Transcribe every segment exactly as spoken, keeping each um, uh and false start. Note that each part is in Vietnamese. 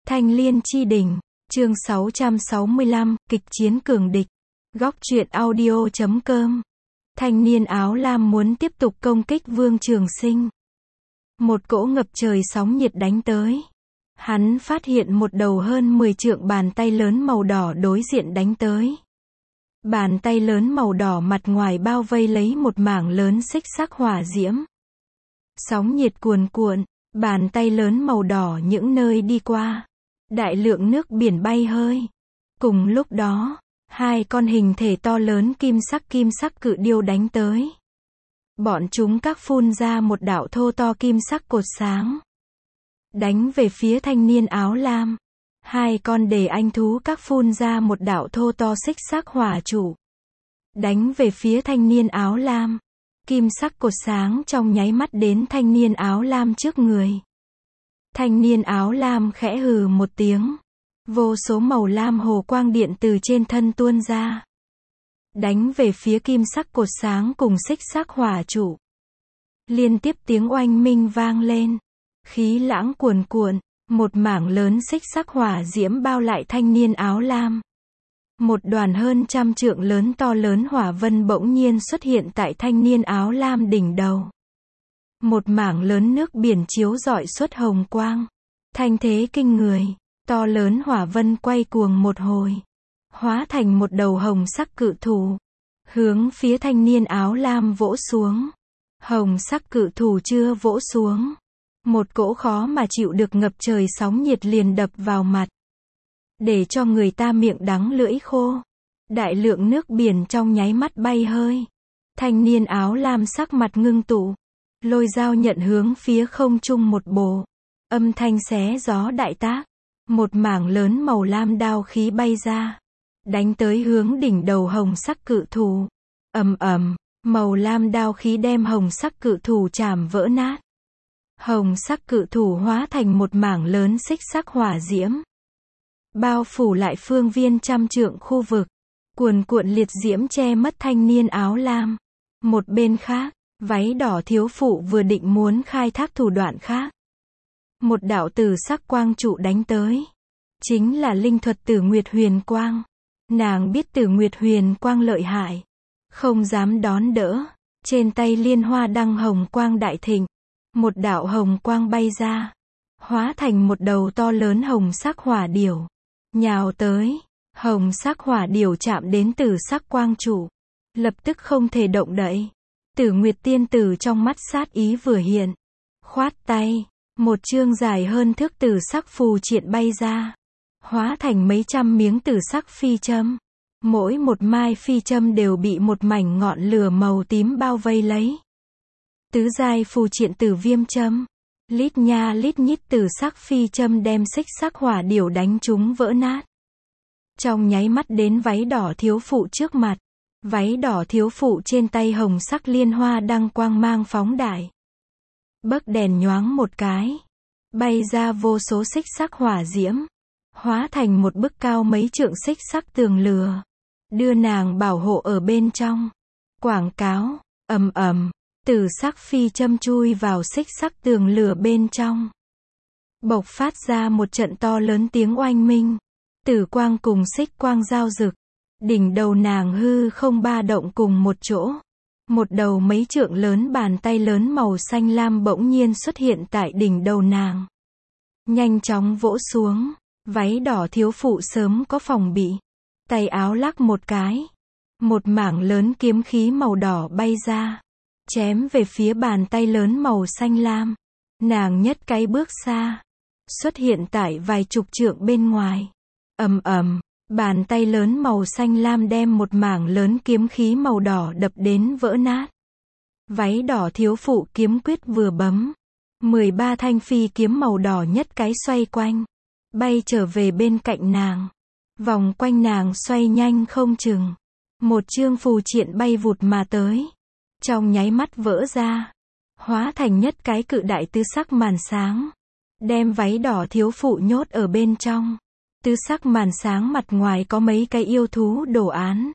Thanh Liên Chi Đỉnh, chương sáu trăm sáu mươi lăm, kịch chiến cường địch. Góc truyện audio chấm com. Thanh niên áo lam muốn tiếp tục công kích Vương Trường Sinh. Một cỗ ngập trời sóng nhiệt đánh tới. Hắn phát hiện một đầu hơn mười trượng bàn tay lớn màu đỏ đối diện đánh tới. Bàn tay lớn màu đỏ mặt ngoài bao vây lấy một mảng lớn xích sắc hỏa diễm. Sóng nhiệt cuồn cuộn, bàn tay lớn màu đỏ những nơi đi qua. Đại lượng nước biển bay hơi. Cùng lúc đó, hai con hình thể to lớn kim sắc kim sắc cự điêu đánh tới. Bọn chúng các phun ra một đạo thô to kim sắc cột sáng. Đánh về phía thanh niên áo lam. Hai con đề anh thú các phun ra một đạo thô to xích sắc hỏa trụ. Đánh về phía thanh niên áo lam. Kim sắc cột sáng trong nháy mắt đến thanh niên áo lam trước người. Thanh niên áo lam khẽ hừ một tiếng. Vô số màu lam hồ quang điện từ trên thân tuôn ra. Đánh về phía kim sắc cột sáng cùng xích sắc hỏa trụ. Liên tiếp tiếng oanh minh vang lên. Khí lãng cuồn cuộn, một mảng lớn xích sắc hỏa diễm bao lại thanh niên áo lam. Một đoàn hơn trăm trượng lớn to lớn hỏa vân bỗng nhiên xuất hiện tại thanh niên áo lam đỉnh đầu. Một mảng lớn nước biển chiếu rọi xuất hồng quang. Thanh thế kinh người, to lớn hỏa vân quay cuồng một hồi. Hóa thành một đầu hồng sắc cự thủ. Hướng phía thanh niên áo lam vỗ xuống. Hồng sắc cự thủ chưa vỗ xuống. Một cỗ khó mà chịu được ngập trời sóng nhiệt liền đập vào mặt. Để cho người ta miệng đắng lưỡi khô. Đại lượng nước biển trong nháy mắt bay hơi. Thanh niên áo lam sắc mặt ngưng tụ. Lôi dao nhận hướng phía không trung một bổ. Âm thanh xé gió đại tác. Một mảng lớn màu lam đao khí bay ra. Đánh tới hướng đỉnh đầu hồng sắc cự thủ. Ầm ầm, màu lam đao khí đem hồng sắc cự thủ chảm vỡ nát. Hồng sắc cự thủ hóa thành một mảng lớn xích sắc hỏa diễm. Bao phủ lại phương viên trăm trượng khu vực. Cuồn cuộn liệt diễm che mất thanh niên áo lam. Một bên khác, váy đỏ thiếu phụ vừa định muốn khai thác thủ đoạn khác. Một đạo tử sắc quang trụ đánh tới. Chính là linh thuật Tử Nguyệt Huyền Quang. Nàng biết Tử Nguyệt Huyền Quang lợi hại. Không dám đón đỡ. Trên tay liên hoa đăng hồng quang đại thịnh. Một đạo hồng quang bay ra. Hóa thành một đầu to lớn hồng sắc hỏa điểu. Nhào tới. Hồng sắc hỏa điểu chạm đến tử sắc quang trụ. Lập tức không thể động đậy. Tử Nguyệt tiên tử trong mắt sát ý vừa hiện. Khoát tay. Một chương dài hơn thước tử sắc phù triện bay ra. Hóa thành mấy trăm miếng tử sắc phi châm. Mỗi một mai phi châm đều bị một mảnh ngọn lửa màu tím bao vây lấy. Tứ giai phù triện tử viêm châm. Lít nha lít nhít tử sắc phi châm đem xích sắc hỏa điểu đánh chúng vỡ nát. Trong nháy mắt đến váy đỏ thiếu phụ trước mặt. Váy đỏ thiếu phụ trên tay hồng sắc liên hoa đăng quang mang phóng đại. Bấc đèn nhoáng một cái. Bay ra vô số xích sắc hỏa diễm. Hóa thành một bức cao mấy trượng xích sắc tường lửa. Đưa nàng bảo hộ ở bên trong. Quảng cáo, ầm ầm, tử sắc phi châm chui vào xích sắc tường lửa bên trong. Bộc phát ra một trận to lớn tiếng oanh minh. Tử quang cùng xích quang giao rực. Đỉnh đầu nàng hư không ba động cùng một chỗ. Một đầu mấy trượng lớn bàn tay lớn màu xanh lam bỗng nhiên xuất hiện tại đỉnh đầu nàng. Nhanh chóng vỗ xuống. Váy đỏ thiếu phụ sớm có phòng bị. Tay áo lắc một cái. Một mảng lớn kiếm khí màu đỏ bay ra. Chém về phía bàn tay lớn màu xanh lam. Nàng nhất cái bước xa. Xuất hiện tại vài chục trượng bên ngoài. Ầm ầm, bàn tay lớn màu xanh lam đem một mảng lớn kiếm khí màu đỏ đập đến vỡ nát. Váy đỏ thiếu phụ kiếm quyết vừa bấm. mười ba thanh phi kiếm màu đỏ nhất cái xoay quanh. Bay trở về bên cạnh nàng. Vòng quanh nàng xoay nhanh không chừng. Một chương phù triện bay vụt mà tới. Trong nháy mắt vỡ ra. Hóa thành nhất cái cự đại tứ sắc màn sáng. Đem váy đỏ thiếu phụ nhốt ở bên trong. Tứ sắc màn sáng mặt ngoài có mấy cái yêu thú đồ án.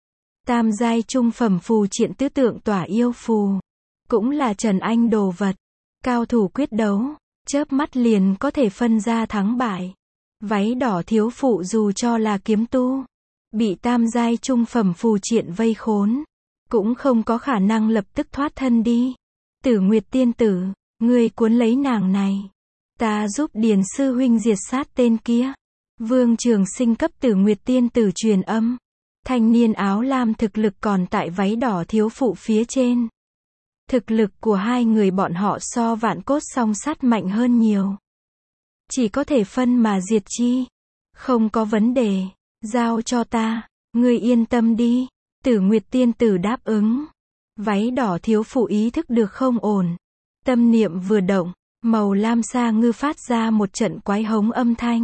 Tam giai trung phẩm phù triện tứ tượng tỏa yêu phù. Cũng là Trần Anh đồ vật. Cao thủ quyết đấu. Chớp mắt liền có thể phân ra thắng bại. Váy đỏ thiếu phụ dù cho là kiếm tu, bị tam giai trung phẩm phù triện vây khốn, cũng không có khả năng lập tức thoát thân đi. Tử Nguyệt tiên tử, ngươi cuốn lấy nàng này, ta giúp Điền sư huynh diệt sát tên kia. Vương Trường Sinh cấp Tử Nguyệt tiên tử truyền âm. Thanh niên áo lam thực lực còn tại váy đỏ thiếu phụ phía trên. Thực lực của hai người bọn họ so vạn cốt song sắt mạnh hơn nhiều. Chỉ có thể phân mà diệt chi. Không có vấn đề, giao cho ta, ngươi yên tâm đi. Tử Nguyệt tiên tử đáp ứng. Váy đỏ thiếu phụ ý thức được không ổn. Tâm niệm vừa động, màu lam sa ngư phát ra một trận quái hống âm thanh.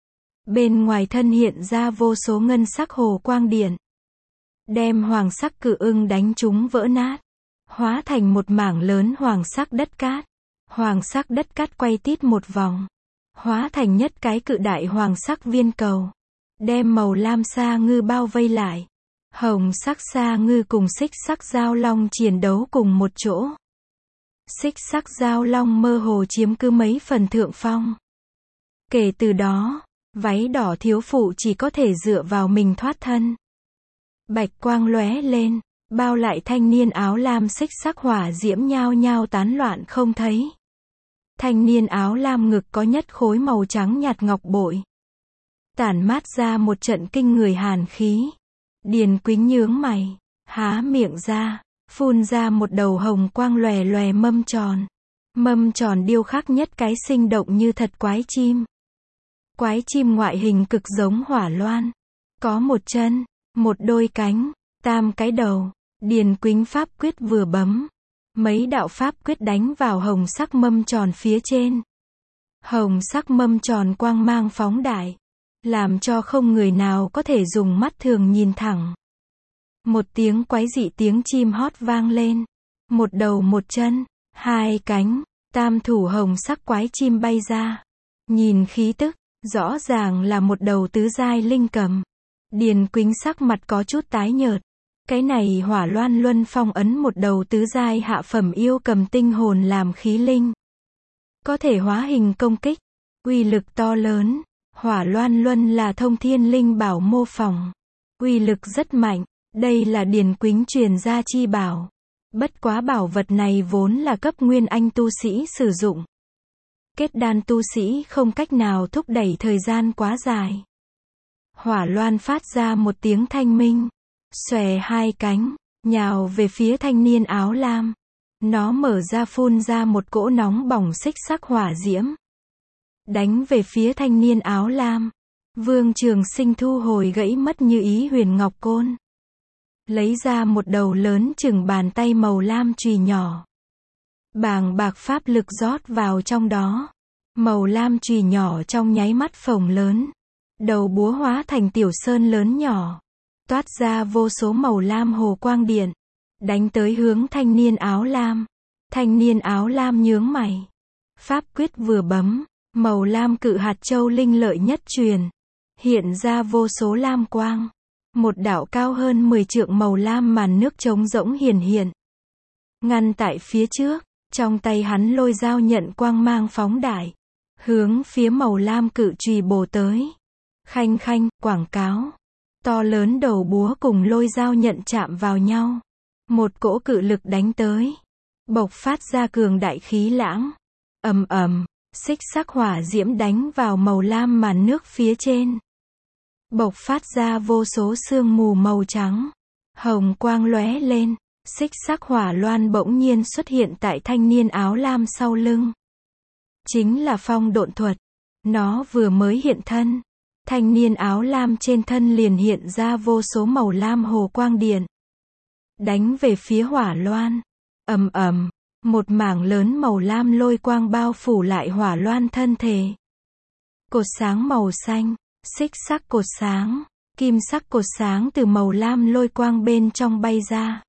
Bên ngoài thân hiện ra vô số ngân sắc hồ quang điện, đem hoàng sắc cự ưng đánh chúng vỡ nát, hóa thành một mảng lớn hoàng sắc đất cát. Hoàng sắc đất cát quay tít một vòng, hóa thành nhất cái cự đại hoàng sắc viên cầu, đem màu lam sa ngư bao vây lại. Hồng sắc sa ngư cùng xích sắc giao long chiến đấu cùng một chỗ. Xích sắc giao long mơ hồ chiếm cứ mấy phần thượng phong. Kể từ đó, váy đỏ thiếu phụ chỉ có thể dựa vào mình thoát thân. Bạch quang lóe lên, bao lại thanh niên áo lam, xích sắc hỏa diễm nhao nhao tán loạn không thấy. Thanh niên áo lam ngực có nhất khối màu trắng nhạt ngọc bội, tản mát ra một trận kinh người hàn khí. Điền Quýnh nhướng mày, há miệng ra, phun ra một đầu hồng quang lòe lòe mâm tròn. Mâm tròn điêu khắc nhất cái sinh động như thật quái chim. Quái chim ngoại hình cực giống hỏa loan, có một chân, một đôi cánh, tam cái đầu. Điền Quýnh pháp quyết vừa bấm, mấy đạo pháp quyết đánh vào hồng sắc mâm tròn phía trên. Hồng sắc mâm tròn quang mang phóng đại, làm cho không người nào có thể dùng mắt thường nhìn thẳng. Một tiếng quái dị tiếng chim hót vang lên. Một đầu một chân, hai cánh, tam thủ hồng sắc quái chim bay ra. Nhìn khí tức, rõ ràng là một đầu tứ giai linh cầm. Điền Quýnh sắc mặt có chút tái nhợt. Cái này hỏa loan luân phong ấn một đầu tứ giai hạ phẩm yêu cầm tinh hồn làm khí linh, có thể hóa hình công kích, uy lực to lớn. Hỏa loan luân là thông thiên linh bảo mô phỏng, uy lực rất mạnh. Đây là Điền Quýnh truyền gia chi bảo. Bất quá bảo vật này vốn là cấp nguyên anh tu sĩ sử dụng. Kết đan tu sĩ không cách nào thúc đẩy thời gian quá dài. Hỏa loan phát ra một tiếng thanh minh, xòe hai cánh, nhào về phía thanh niên áo lam. Nó mở ra phun ra một cỗ nóng bỏng xích sắc hỏa diễm, đánh về phía thanh niên áo lam. Vương Trường Sinh thu hồi gãy mất như ý huyền ngọc côn, lấy ra một đầu lớn chừng bàn tay màu lam chùy nhỏ. Bàng bạc pháp lực rót vào trong đó. Màu lam chùy nhỏ trong nháy mắt phồng lớn. Đầu búa hóa thành tiểu sơn lớn nhỏ, toát ra vô số màu lam hồ quang điện, đánh tới hướng thanh niên áo lam. Thanh niên áo lam nhướng mày. Pháp quyết vừa bấm, màu lam cự hạt châu linh lợi nhất truyền, hiện ra vô số lam quang. Một đạo cao hơn mười trượng màu lam màn nước trống rỗng hiển hiện, ngăn tại phía trước. Trong tay hắn lôi dao nhận quang mang phóng đại, hướng phía màu lam cự chùy bổ tới. Khanh khanh, quảng cáo. To lớn đầu búa cùng lôi dao nhận chạm vào nhau. Một cỗ cự lực đánh tới, bộc phát ra cường đại khí lãng. Ầm ầm, xích sắc hỏa diễm đánh vào màu lam màn nước phía trên, bộc phát ra vô số sương mù màu trắng. Hồng quang lóe lên, xích sắc hỏa loan bỗng nhiên xuất hiện tại thanh niên áo lam sau lưng. Chính là phong độn thuật. Nó vừa mới hiện thân, thanh niên áo lam trên thân liền hiện ra vô số màu lam hồ quang điện, đánh về phía hỏa loan. Ầm ầm, một mảng lớn màu lam lôi quang bao phủ lại hỏa loan thân thể. Cột sáng màu xanh, xích sắc cột sáng, kim sắc cột sáng từ màu lam lôi quang bên trong bay ra.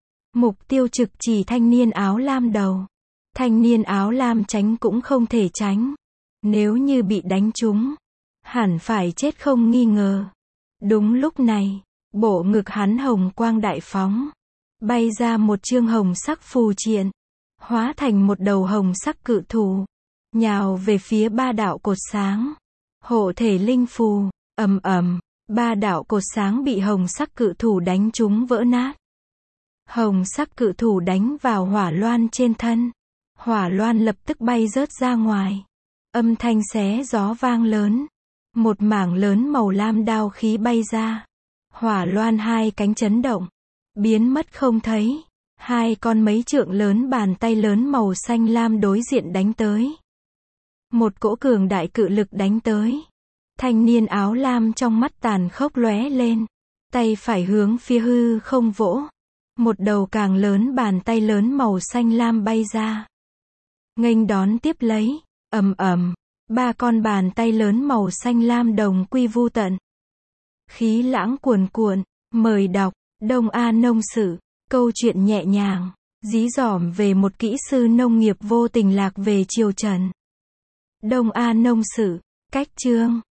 Mục tiêu trực chỉ thanh niên áo lam đầu. Thanh niên áo lam tránh cũng không thể tránh. Nếu như bị đánh trúng, hẳn phải chết không nghi ngờ. Đúng lúc này, bộ ngực hắn hồng quang đại phóng, bay ra một chương hồng sắc phù triện, hóa thành một đầu hồng sắc cự thú, nhào về phía ba đạo cột sáng. Hộ thể linh phù, ầm ầm, ba đạo cột sáng bị hồng sắc cự thủ đánh trúng vỡ nát. Hồng sắc cự thủ đánh vào hỏa loan trên thân. Hỏa loan lập tức bay rớt ra ngoài. Âm thanh xé gió vang lớn. Một mảng lớn màu lam đao khí bay ra. Hỏa loan hai cánh chấn động, biến mất không thấy. Hai con mấy trượng lớn bàn tay lớn màu xanh lam đối diện đánh tới. Một cỗ cường đại cự lực đánh tới. Thanh niên áo lam trong mắt tàn khốc lóe lên. Tay phải hướng phía hư không vỗ. Một đầu càng lớn bàn tay lớn màu xanh lam bay ra. Nghênh đón tiếp lấy, ầm ầm, ba con bàn tay lớn màu xanh lam đồng quy vu tận. Khí lãng cuồn cuộn, mời đọc, Đông A Nông Sự, câu chuyện nhẹ nhàng, dí dỏm về một kỹ sư nông nghiệp vô tình lạc về triều Trần. Đông A Nông Sự, cách chương.